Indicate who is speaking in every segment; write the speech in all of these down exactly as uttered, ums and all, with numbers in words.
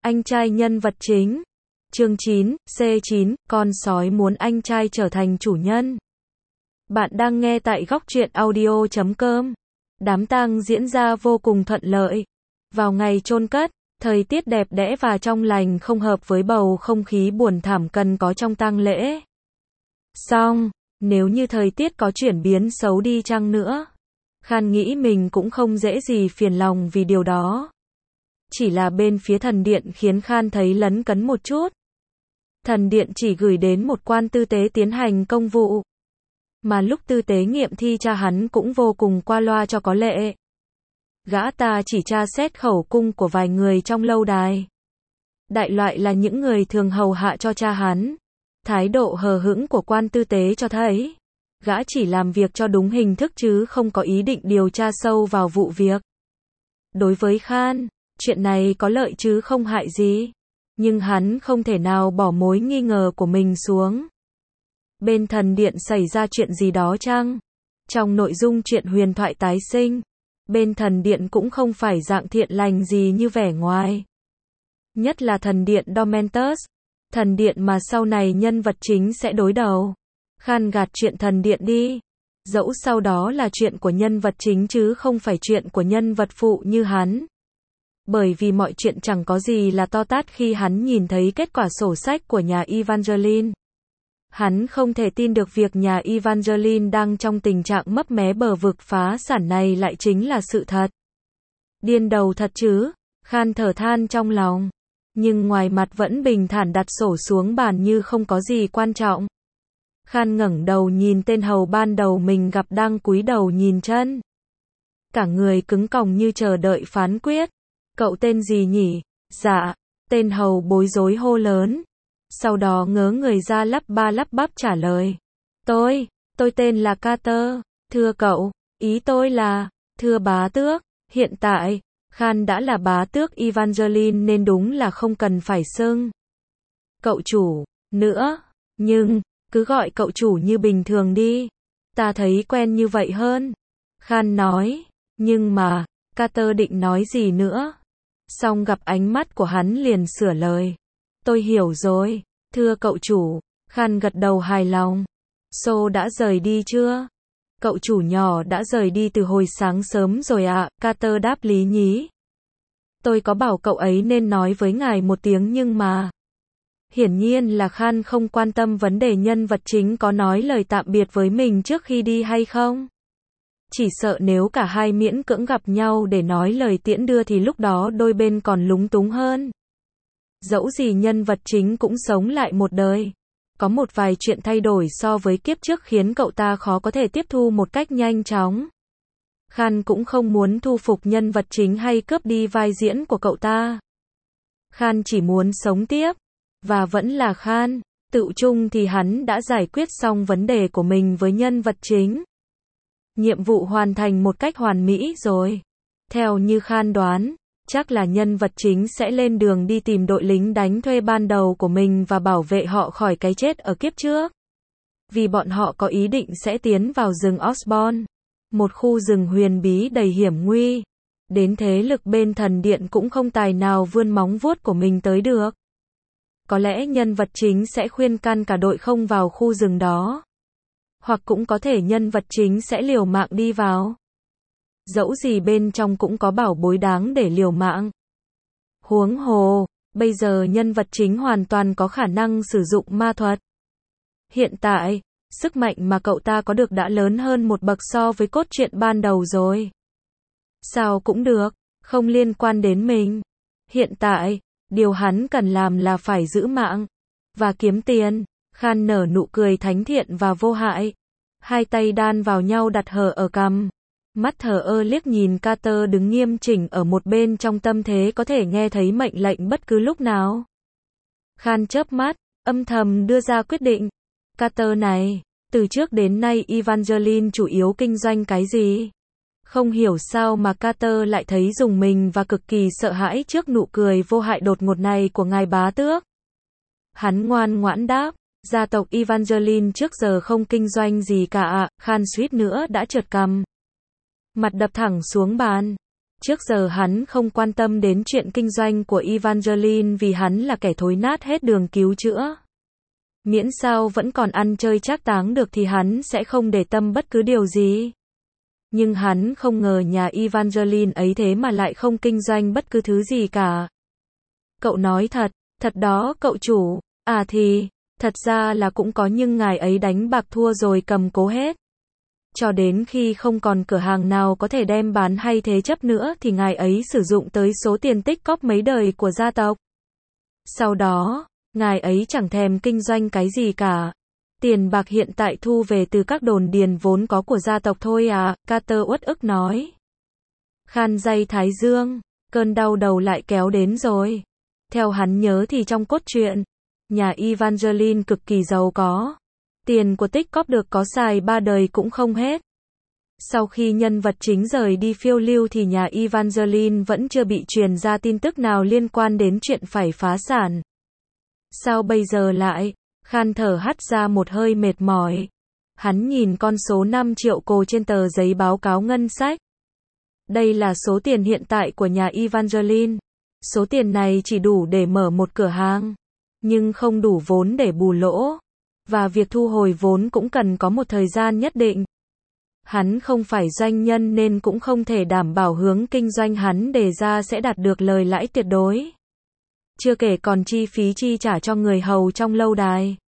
Speaker 1: Anh trai nhân vật chính. Chương chín, C chín, con sói muốn anh trai trở thành chủ nhân. Bạn đang nghe tại góc truyện audio chấm com. Đám tang diễn ra vô cùng thuận lợi. Vào ngày chôn cất, thời tiết đẹp đẽ và trong lành không hợp với bầu không khí buồn thảm cần có trong tang lễ. Song, nếu như thời tiết có chuyển biến xấu đi chăng nữa, Khan nghĩ mình cũng không dễ gì phiền lòng vì điều đó. Chỉ là bên phía thần điện khiến Khan thấy lấn cấn một chút. Thần điện chỉ gửi đến một quan tư tế tiến hành công vụ. Mà lúc tư tế nghiệm thi cha hắn cũng vô cùng qua loa cho có lệ. Gã ta chỉ tra xét khẩu cung của vài người trong lâu đài. Đại loại là những người thường hầu hạ cho cha hắn. Thái độ hờ hững của quan tư tế cho thấy, gã chỉ làm việc cho đúng hình thức chứ không có ý định điều tra sâu vào vụ việc. Đối với Khan, chuyện này có lợi chứ không hại gì. Nhưng hắn không thể nào bỏ mối nghi ngờ của mình xuống. Bên thần điện xảy ra chuyện gì đó chăng? Trong nội dung chuyện huyền thoại tái sinh, bên thần điện cũng không phải dạng thiện lành gì như vẻ ngoài. Nhất là thần điện Domentus, thần điện mà sau này nhân vật chính sẽ đối đầu. Khan gạt chuyện thần điện đi. Dẫu sau đó là chuyện của nhân vật chính chứ không phải chuyện của nhân vật phụ như hắn. Bởi vì mọi chuyện chẳng có gì là to tát khi hắn nhìn thấy kết quả sổ sách của nhà Evangeline. Hắn không thể tin được việc nhà Evangeline đang trong tình trạng mấp mé bờ vực phá sản này lại chính là sự thật. Điên đầu thật chứ, Khan thở than trong lòng. Nhưng ngoài mặt vẫn bình thản đặt sổ xuống bàn như không có gì quan trọng. Khan ngẩng đầu nhìn tên hầu ban đầu mình gặp đang cúi đầu nhìn chân. Cả người cứng còng như chờ đợi phán quyết. Cậu tên gì nhỉ? Dạ, tên hầu bối rối hô lớn. Sau đó ngớ người ra lắp ba lắp bắp trả lời. Tôi, tôi tên là Carter. Thưa cậu, ý tôi là, thưa bá tước, hiện tại, Khan đã là bá tước Evangeline nên đúng là không cần phải xưng cậu chủ nữa, nhưng, cứ gọi cậu chủ như bình thường đi. Ta thấy quen như vậy hơn. Khan nói, nhưng mà, Carter định nói gì nữa? Xong gặp ánh mắt của hắn liền sửa lời. Tôi hiểu rồi, thưa cậu chủ. Khan gật đầu hài lòng. Xô đã rời đi chưa? Cậu chủ nhỏ đã rời đi từ hồi sáng sớm rồi ạ, à, Carter đáp lý nhí. Tôi có bảo cậu ấy nên nói với ngài một tiếng nhưng mà... Hiển nhiên là Khan không quan tâm vấn đề nhân vật chính có nói lời tạm biệt với mình trước khi đi hay không. Chỉ sợ nếu cả hai miễn cưỡng gặp nhau để nói lời tiễn đưa thì lúc đó đôi bên còn lúng túng hơn. Dẫu gì nhân vật chính cũng sống lại một đời. Có một vài chuyện thay đổi so với kiếp trước khiến cậu ta khó có thể tiếp thu một cách nhanh chóng. Khan cũng không muốn thu phục nhân vật chính hay cướp đi vai diễn của cậu ta. Khan chỉ muốn sống tiếp. Và vẫn là Khan. Tự chung thì hắn đã giải quyết xong vấn đề của mình với nhân vật chính. Nhiệm vụ hoàn thành một cách hoàn mỹ rồi. Theo như Khan đoán, chắc là nhân vật chính sẽ lên đường đi tìm đội lính đánh thuê ban đầu của mình và bảo vệ họ khỏi cái chết ở kiếp trước. Vì bọn họ có ý định sẽ tiến vào rừng Osborne, một khu rừng huyền bí đầy hiểm nguy. Đến thế lực bên thần điện cũng không tài nào vươn móng vuốt của mình tới được. Có lẽ nhân vật chính sẽ khuyên can cả đội không vào khu rừng đó. Hoặc cũng có thể nhân vật chính sẽ liều mạng đi vào. Dẫu gì bên trong cũng có bảo bối đáng để liều mạng. Huống hồ, bây giờ nhân vật chính hoàn toàn có khả năng sử dụng ma thuật. Hiện tại, sức mạnh mà cậu ta có được đã lớn hơn một bậc so với cốt truyện ban đầu rồi. Sao cũng được, không liên quan đến mình. Hiện tại, điều hắn cần làm là phải giữ mạng và kiếm tiền. Khan nở nụ cười thánh thiện và vô hại. Hai tay đan vào nhau đặt hờ ở cằm. Mắt thờ ơ liếc nhìn Carter đứng nghiêm chỉnh ở một bên trong tâm thế có thể nghe thấy mệnh lệnh bất cứ lúc nào. Khan chớp mắt, âm thầm đưa ra quyết định. Carter này, từ trước đến nay Evangeline chủ yếu kinh doanh cái gì? Không hiểu sao mà Carter lại thấy rùng mình và cực kỳ sợ hãi trước nụ cười vô hại đột ngột này của ngài bá tước. Hắn ngoan ngoãn đáp. Gia tộc Evangeline trước giờ không kinh doanh gì cả ạ. Khan suýt nữa đã trượt cằm. Mặt đập thẳng xuống bàn. Trước giờ hắn không quan tâm đến chuyện kinh doanh của Evangeline vì hắn là kẻ thối nát hết đường cứu chữa. Miễn sao vẫn còn ăn chơi trác táng được thì hắn sẽ không để tâm bất cứ điều gì. Nhưng hắn không ngờ nhà Evangeline ấy thế mà lại không kinh doanh bất cứ thứ gì cả. Cậu nói thật, thật đó cậu chủ, à thì, thật ra là cũng có nhưng ngài ấy đánh bạc thua rồi cầm cố hết. Cho đến khi không còn cửa hàng nào có thể đem bán hay thế chấp nữa thì ngài ấy sử dụng tới số tiền tích cóp mấy đời của gia tộc. Sau đó, ngài ấy chẳng thèm kinh doanh cái gì cả. Tiền bạc hiện tại thu về từ các đồn điền vốn có của gia tộc thôi à, Carter uất ức nói. Khan day thái dương, cơn đau đầu lại kéo đến rồi. Theo hắn nhớ thì trong cốt truyện, nhà Evangeline cực kỳ giàu có. Tiền của tích cóp được có xài ba đời cũng không hết. Sau khi nhân vật chính rời đi phiêu lưu thì nhà Evangeline vẫn chưa bị truyền ra tin tức nào liên quan đến chuyện phải phá sản. Sao bây giờ lại? Khan thở hắt ra một hơi mệt mỏi. Hắn nhìn con số năm triệu cô trên tờ giấy báo cáo ngân sách. Đây là số tiền hiện tại của nhà Evangeline. Số tiền này chỉ đủ để mở một cửa hàng, nhưng không đủ vốn để bù lỗ. Và việc thu hồi vốn cũng cần có một thời gian nhất định. Hắn không phải doanh nhân nên cũng không thể đảm bảo hướng kinh doanh hắn đề ra sẽ đạt được lời lãi tuyệt đối. Chưa kể còn chi phí chi trả cho người hầu trong lâu đài.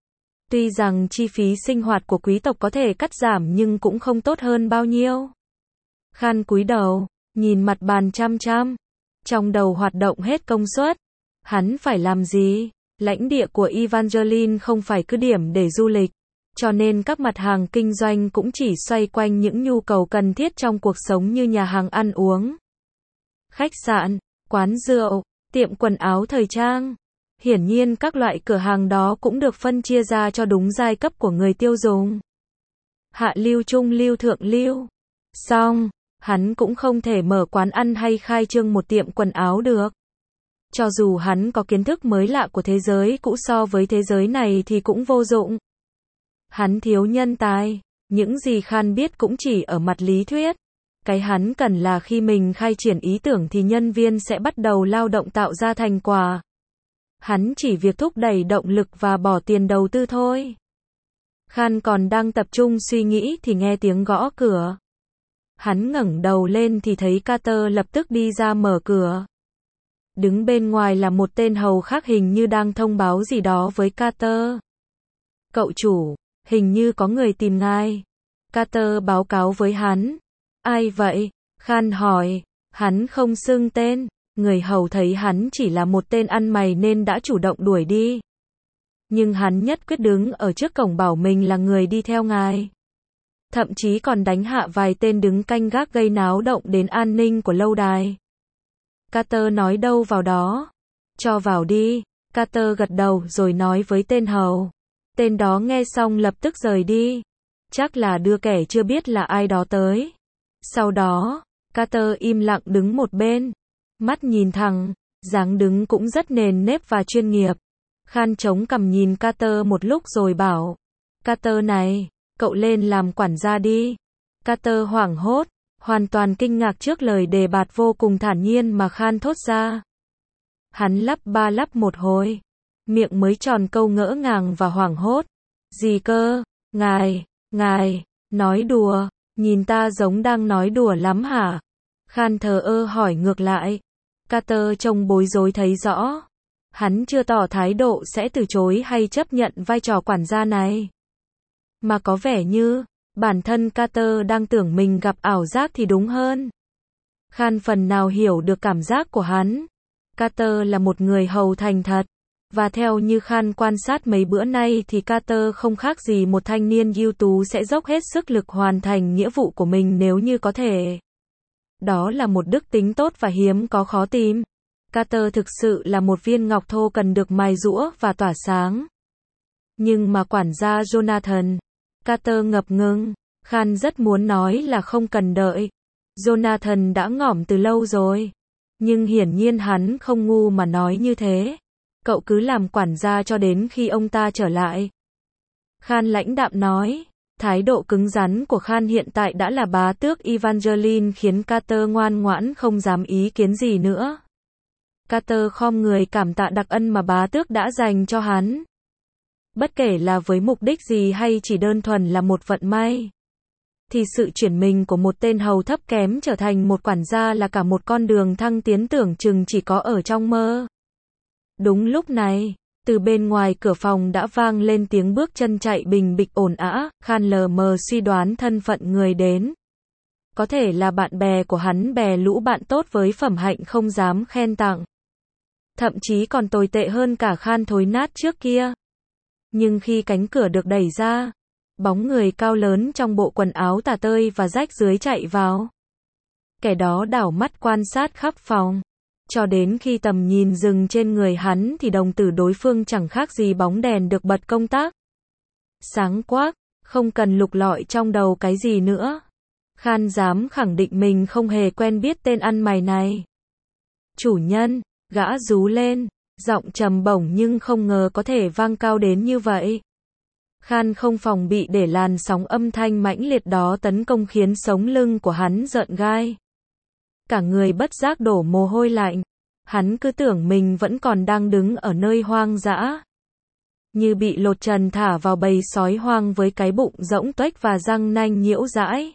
Speaker 1: Tuy rằng chi phí sinh hoạt của quý tộc có thể cắt giảm nhưng cũng không tốt hơn bao nhiêu. Khan cúi đầu, nhìn mặt bàn chăm chăm. Trong đầu hoạt động hết công suất. Hắn phải làm gì? Lãnh địa của Evangeline không phải cứ điểm để du lịch. Cho nên các mặt hàng kinh doanh cũng chỉ xoay quanh những nhu cầu cần thiết trong cuộc sống như nhà hàng ăn uống, khách sạn, quán rượu, tiệm quần áo thời trang. Hiển nhiên các loại cửa hàng đó cũng được phân chia ra cho đúng giai cấp của người tiêu dùng. Hạ lưu, trung lưu, thượng lưu. Xong, hắn cũng không thể mở quán ăn hay khai trương một tiệm quần áo được. Cho dù hắn có kiến thức mới lạ của thế giới cũ so với thế giới này thì cũng vô dụng. Hắn thiếu nhân tài. Những gì Khan biết cũng chỉ ở mặt lý thuyết. Cái hắn cần là khi mình khai triển ý tưởng thì nhân viên sẽ bắt đầu lao động tạo ra thành quả. Hắn chỉ việc thúc đẩy động lực và bỏ tiền đầu tư thôi. Khan còn đang tập trung suy nghĩ thì nghe tiếng gõ cửa. Hắn ngẩng đầu lên thì thấy Carter lập tức đi ra mở cửa. Đứng bên ngoài là một tên hầu khác hình như đang thông báo gì đó với Carter. Cậu chủ, hình như có người tìm ngài. Carter báo cáo với hắn. Ai vậy? Khan hỏi. Hắn không xưng tên. Người hầu thấy hắn chỉ là một tên ăn mày nên đã chủ động đuổi đi. Nhưng hắn nhất quyết đứng ở trước cổng bảo mình là người đi theo ngài. Thậm chí còn đánh hạ vài tên đứng canh gác gây náo động đến an ninh của lâu đài. Carter nói đâu vào đó. Cho vào đi. Carter gật đầu rồi nói với tên hầu. Tên đó nghe xong lập tức rời đi. Chắc là đưa kẻ chưa biết là ai đó tới. Sau đó, Carter im lặng đứng một bên. Mắt nhìn thẳng, dáng đứng cũng rất nền nếp và chuyên nghiệp. Khan chống cằm nhìn Carter một lúc rồi bảo. Carter này, cậu lên làm quản gia đi. Carter hoảng hốt, hoàn toàn kinh ngạc trước lời đề bạt vô cùng thản nhiên mà Khan thốt ra. Hắn lắp ba lắp một hồi. Miệng mới tròn câu ngỡ ngàng và hoảng hốt. Gì cơ? Ngài, ngài, nói đùa, nhìn ta giống đang nói đùa lắm hả? Khan thờ ơ hỏi ngược lại. Carter trông bối rối thấy rõ. Hắn chưa tỏ thái độ sẽ từ chối hay chấp nhận vai trò quản gia này. Mà có vẻ như, bản thân Carter đang tưởng mình gặp ảo giác thì đúng hơn. Khan phần nào hiểu được cảm giác của hắn. Carter là một người hầu thành thật. Và theo như Khan quan sát mấy bữa nay thì Carter không khác gì một thanh niên ưu tú sẽ dốc hết sức lực hoàn thành nghĩa vụ của mình nếu như có thể. Đó là một đức tính tốt và hiếm có khó tìm. Carter thực sự là một viên ngọc thô cần được mài giũa và tỏa sáng. Nhưng mà quản gia Jonathan, Carter ngập ngừng. Khan rất muốn nói là không cần đợi. Jonathan đã ngỏm từ lâu rồi. Nhưng hiển nhiên hắn không ngu mà nói như thế. Cậu cứ làm quản gia cho đến khi ông ta trở lại. Khan lãnh đạm nói. Thái độ cứng rắn của Khan hiện tại đã là bá tước Evangeline khiến Carter ngoan ngoãn không dám ý kiến gì nữa. Carter khom người cảm tạ đặc ân mà bá tước đã dành cho hắn. Bất kể là với mục đích gì hay chỉ đơn thuần là một vận may, thì sự chuyển mình của một tên hầu thấp kém trở thành một quản gia là cả một con đường thăng tiến tưởng chừng chỉ có ở trong mơ. Đúng lúc này, từ bên ngoài cửa phòng đã vang lên tiếng bước chân chạy bình bịch ồn ào. Khan lờ mờ suy đoán thân phận người đến. Có thể là bạn bè của hắn, bè lũ bạn tốt với phẩm hạnh không dám khen tặng. Thậm chí còn tồi tệ hơn cả Khan thối nát trước kia. Nhưng khi cánh cửa được đẩy ra, bóng người cao lớn trong bộ quần áo tả tơi và rách rưới chạy vào. Kẻ đó đảo mắt quan sát khắp phòng. Cho đến khi tầm nhìn dừng trên người hắn thì đồng tử đối phương chẳng khác gì bóng đèn được bật công tắc. Sáng quắc, không cần lục lọi trong đầu cái gì nữa. Khan dám khẳng định mình không hề quen biết tên ăn mày này. Chủ nhân, gã rú lên, giọng trầm bổng nhưng không ngờ có thể vang cao đến như vậy. Khan không phòng bị để làn sóng âm thanh mãnh liệt đó tấn công khiến sống lưng của hắn rợn gai. Cả người bất giác đổ mồ hôi lạnh. Hắn cứ tưởng mình vẫn còn đang đứng ở nơi hoang dã. Như bị lột trần thả vào bầy sói hoang với cái bụng rỗng tuếch và răng nanh nhiễu dãi.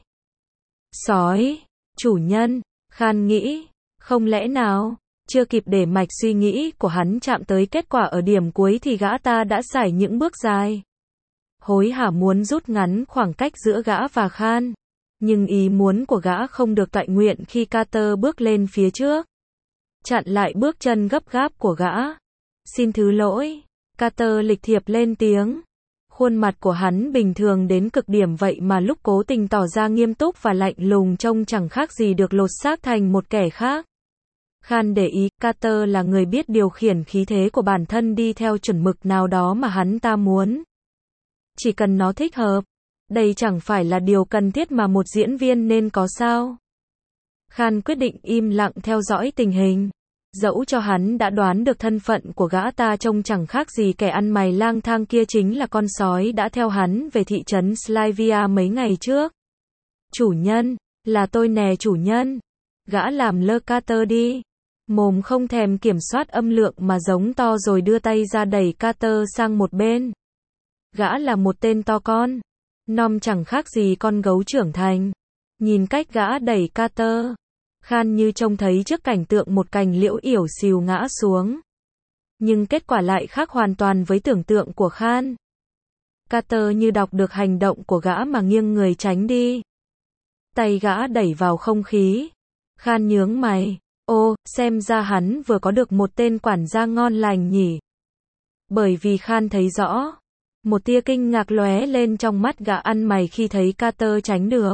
Speaker 1: Sói, chủ nhân, Khan nghĩ, không lẽ nào, chưa kịp để mạch suy nghĩ của hắn chạm tới kết quả ở điểm cuối thì gã ta đã sải những bước dài. Hối hả muốn rút ngắn khoảng cách giữa gã và Khan. Nhưng ý muốn của gã không được toại nguyện khi Carter bước lên phía trước. Chặn lại bước chân gấp gáp của gã. Xin thứ lỗi. Carter lịch thiệp lên tiếng. Khuôn mặt của hắn bình thường đến cực điểm vậy mà lúc cố tình tỏ ra nghiêm túc và lạnh lùng trông chẳng khác gì được lột xác thành một kẻ khác. Khan để ý, Carter là người biết điều khiển khí thế của bản thân đi theo chuẩn mực nào đó mà hắn ta muốn. Chỉ cần nó thích hợp. Đây chẳng phải là điều cần thiết mà một diễn viên nên có sao? Khan quyết định im lặng theo dõi tình hình. Dẫu cho hắn đã đoán được thân phận của gã ta trông chẳng khác gì kẻ ăn mày lang thang kia chính là con sói đã theo hắn về thị trấn Slyvia mấy ngày trước. Chủ nhân, là tôi nè chủ nhân. Gã làm lơ Carter đi. Mồm không thèm kiểm soát âm lượng mà giống to rồi đưa tay ra đẩy Carter sang một bên. Gã là một tên to con. Nom chẳng khác gì con gấu trưởng thành. Nhìn cách gã đẩy Carter, Khan như trông thấy trước cảnh tượng một cành liễu yểu xìu ngã xuống. Nhưng kết quả lại khác hoàn toàn với tưởng tượng của Khan. Carter như đọc được hành động của gã mà nghiêng người tránh đi. Tay gã đẩy vào không khí. Khan nhướng mày. Ô, xem ra hắn vừa có được một tên quản gia ngon lành nhỉ. Bởi vì Khan thấy rõ. Một tia kinh ngạc lóe lên trong mắt gã ăn mày khi thấy Carter tránh được.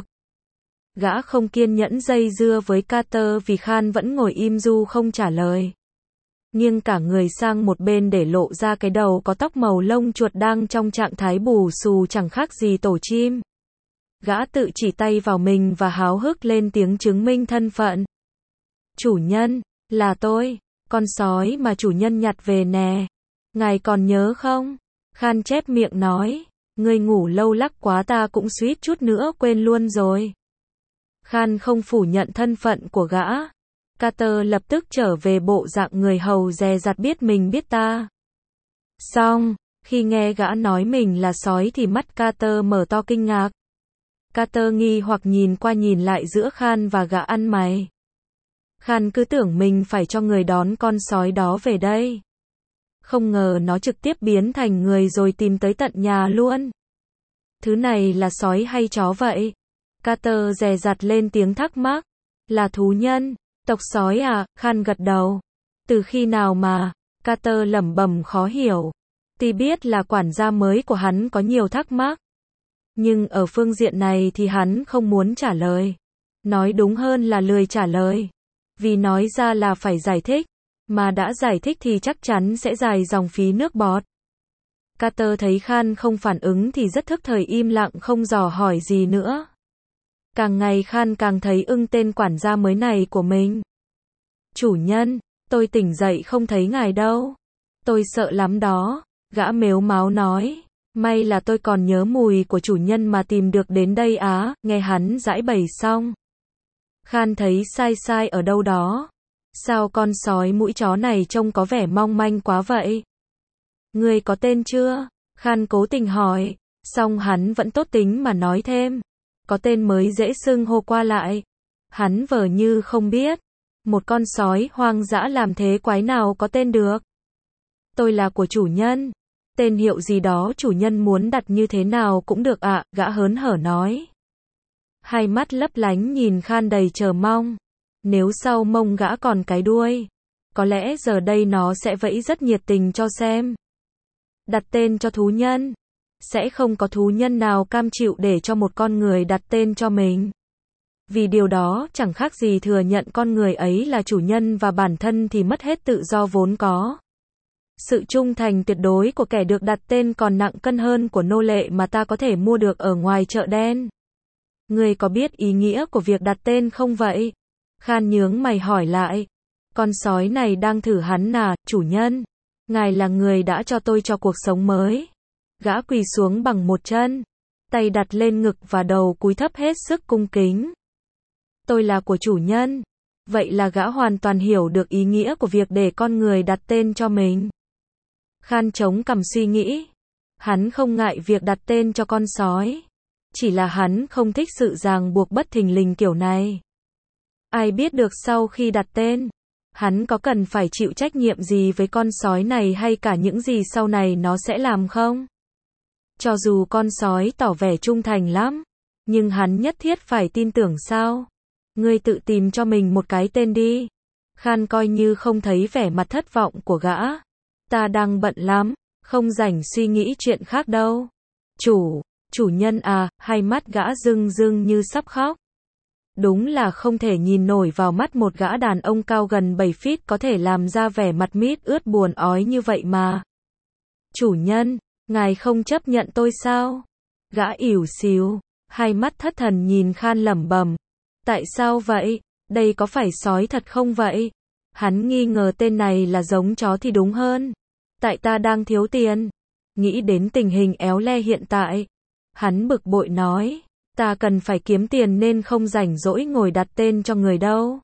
Speaker 1: Gã không kiên nhẫn dây dưa với Carter vì Khan vẫn ngồi im du không trả lời. Nghiêng cả người sang một bên để lộ ra cái đầu có tóc màu lông chuột đang trong trạng thái bù xù chẳng khác gì tổ chim. Gã tự chỉ tay vào mình và háo hức lên tiếng chứng minh thân phận. Chủ nhân, là tôi, con sói mà chủ nhân nhặt về nè. Ngài còn nhớ không? Khan chép miệng nói, ngươi ngủ lâu lắc quá ta cũng suýt chút nữa quên luôn rồi. Khan không phủ nhận thân phận của gã. Carter lập tức trở về bộ dạng người hầu dè dặt biết mình biết ta. Xong, khi nghe gã nói mình là sói thì mắt Carter mở to kinh ngạc. Carter nghi hoặc nhìn qua nhìn lại giữa Khan và gã ăn mày. Khan cứ tưởng mình phải cho người đón con sói đó về đây. Không ngờ nó trực tiếp biến thành người rồi tìm tới tận nhà luôn. Thứ này là sói hay chó vậy? Carter dè dặt lên tiếng thắc mắc. Là thú nhân, tộc sói à? Khan gật đầu. Từ khi nào mà? Carter lẩm bẩm khó hiểu. Tuy biết là quản gia mới của hắn có nhiều thắc mắc. Nhưng ở phương diện này thì hắn không muốn trả lời. Nói đúng hơn là lười trả lời. Vì nói ra là phải giải thích. Mà đã giải thích thì chắc chắn sẽ dài dòng phí nước bọt. Carter thấy Khan không phản ứng thì rất thức thời im lặng không dò hỏi gì nữa. Càng ngày Khan càng thấy ưng tên quản gia mới này của mình. Chủ nhân, tôi tỉnh dậy không thấy ngài đâu. Tôi sợ lắm đó. Gã mếu máo nói. May là tôi còn nhớ mùi của chủ nhân mà tìm được đến đây á, nghe hắn giãi bày xong. Khan thấy sai sai ở đâu đó. Sao con sói mũi chó này trông có vẻ mong manh quá vậy? Ngươi có tên chưa? Khan cố tình hỏi, xong hắn vẫn tốt tính mà nói thêm. Có tên mới dễ xưng hô qua lại. Hắn vờ như không biết. Một con sói hoang dã làm thế quái nào có tên được? Tôi là của chủ nhân. Tên hiệu gì đó chủ nhân muốn đặt như thế nào cũng được ạ, gã hớn hở nói. Hai mắt lấp lánh nhìn Khan đầy chờ mong. Nếu sau mông gã còn cái đuôi, có lẽ giờ đây nó sẽ vẫy rất nhiệt tình cho xem. Đặt tên cho thú nhân. Sẽ không có thú nhân nào cam chịu để cho một con người đặt tên cho mình. Vì điều đó chẳng khác gì thừa nhận con người ấy là chủ nhân và bản thân thì mất hết tự do vốn có. Sự trung thành tuyệt đối của kẻ được đặt tên còn nặng cân hơn của nô lệ mà ta có thể mua được ở ngoài chợ đen. Ngươi có biết ý nghĩa của việc đặt tên không vậy? Khan nhướng mày hỏi lại. Con sói này đang thử hắn à, chủ nhân. Ngài là người đã cho tôi cho cuộc sống mới. Gã quỳ xuống bằng một chân, tay đặt lên ngực và đầu cúi thấp hết sức cung kính. Tôi là của chủ nhân. Vậy là gã hoàn toàn hiểu được ý nghĩa của việc để con người đặt tên cho mình. Khan chống cằm suy nghĩ. Hắn không ngại việc đặt tên cho con sói. Chỉ là hắn không thích sự ràng buộc bất thình lình kiểu này. Ai biết được sau khi đặt tên, hắn có cần phải chịu trách nhiệm gì với con sói này hay cả những gì sau này nó sẽ làm không? Cho dù con sói tỏ vẻ trung thành lắm, nhưng hắn nhất thiết phải tin tưởng sao? Ngươi tự tìm cho mình một cái tên đi. Khan coi như không thấy vẻ mặt thất vọng của gã. Ta đang bận lắm, không rảnh suy nghĩ chuyện khác đâu. Chủ, chủ nhân à, hai mắt gã rưng rưng như sắp khóc. Đúng là không thể nhìn nổi vào mắt một gã đàn ông cao gần bảy feet có thể làm ra vẻ mặt mít ướt buồn ói như vậy mà. Chủ nhân, ngài không chấp nhận tôi sao? Gã ỉu xìu, hai mắt thất thần nhìn Khan lẩm bẩm. Tại sao vậy? Đây có phải sói thật không vậy? Hắn nghi ngờ tên này là giống chó thì đúng hơn. Tại ta đang thiếu tiền. Nghĩ đến tình hình éo le hiện tại. Hắn bực bội nói. Ta cần phải kiếm tiền nên không rảnh rỗi ngồi đặt tên cho người đâu.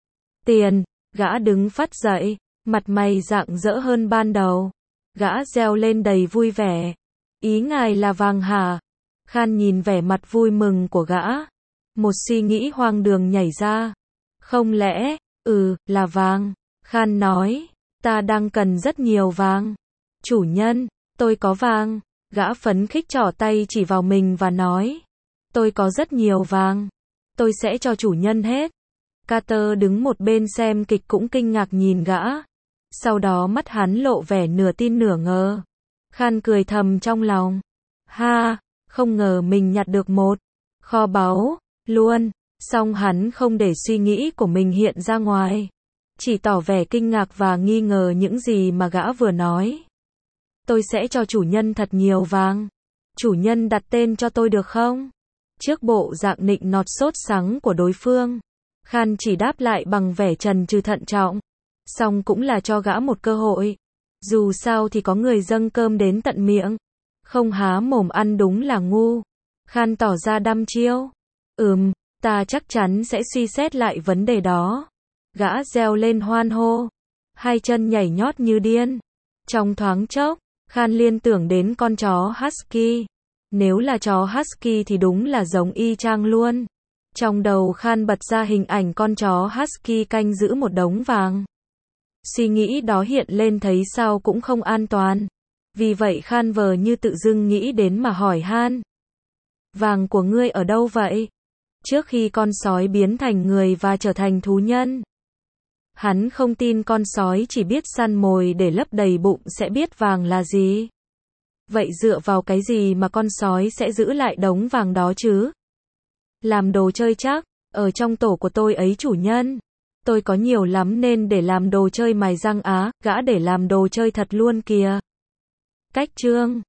Speaker 1: Tiền, gã đứng phắt dậy, mặt mày rạng rỡ hơn ban đầu. Gã reo lên đầy vui vẻ. Ý ngài là vàng hả? Khan nhìn vẻ mặt vui mừng của gã. Một suy nghĩ hoang đường nhảy ra. Không lẽ, ừ, là vàng. Khan nói, ta đang cần rất nhiều vàng. Chủ nhân, tôi có vàng. Gã phấn khích trỏ tay chỉ vào mình và nói. Tôi có rất nhiều vàng. Tôi sẽ cho chủ nhân hết. Carter đứng một bên xem kịch cũng kinh ngạc nhìn gã. Sau đó mắt hắn lộ vẻ nửa tin nửa ngờ. Khan cười thầm trong lòng. Ha, không ngờ mình nhặt được một kho báu, luôn. Song hắn không để suy nghĩ của mình hiện ra ngoài. Chỉ tỏ vẻ kinh ngạc và nghi ngờ những gì mà gã vừa nói. Tôi sẽ cho chủ nhân thật nhiều vàng. Chủ nhân đặt tên cho tôi được không? Trước bộ dạng nịnh nọt sốt sắng của đối phương, Khan chỉ đáp lại bằng vẻ trần trừ thận trọng. Song cũng là cho gã một cơ hội. Dù sao thì có người dâng cơm đến tận miệng. Không há mồm ăn đúng là ngu. Khan tỏ ra đăm chiêu. Ừm, ta chắc chắn sẽ suy xét lại vấn đề đó. Gã reo lên hoan hô. Hai chân nhảy nhót như điên. Trong thoáng chốc, Khan liên tưởng đến con chó Husky. Nếu là chó Husky thì đúng là giống y chang luôn. Trong đầu Khan bật ra hình ảnh con chó Husky canh giữ một đống vàng. Suy nghĩ đó hiện lên thấy sao cũng không an toàn. Vì vậy Khan vờ như tự dưng nghĩ đến mà hỏi han. Vàng của ngươi ở đâu vậy? Trước khi con sói biến thành người và trở thành thú nhân. Hắn không tin con sói chỉ biết săn mồi để lấp đầy bụng sẽ biết vàng là gì. Vậy dựa vào cái gì mà con sói sẽ giữ lại đống vàng đó chứ? Làm đồ chơi chắc, ở trong tổ của tôi ấy chủ nhân. Tôi có nhiều lắm nên để làm đồ chơi mài răng á, gã để làm đồ chơi thật luôn kìa. Cách chương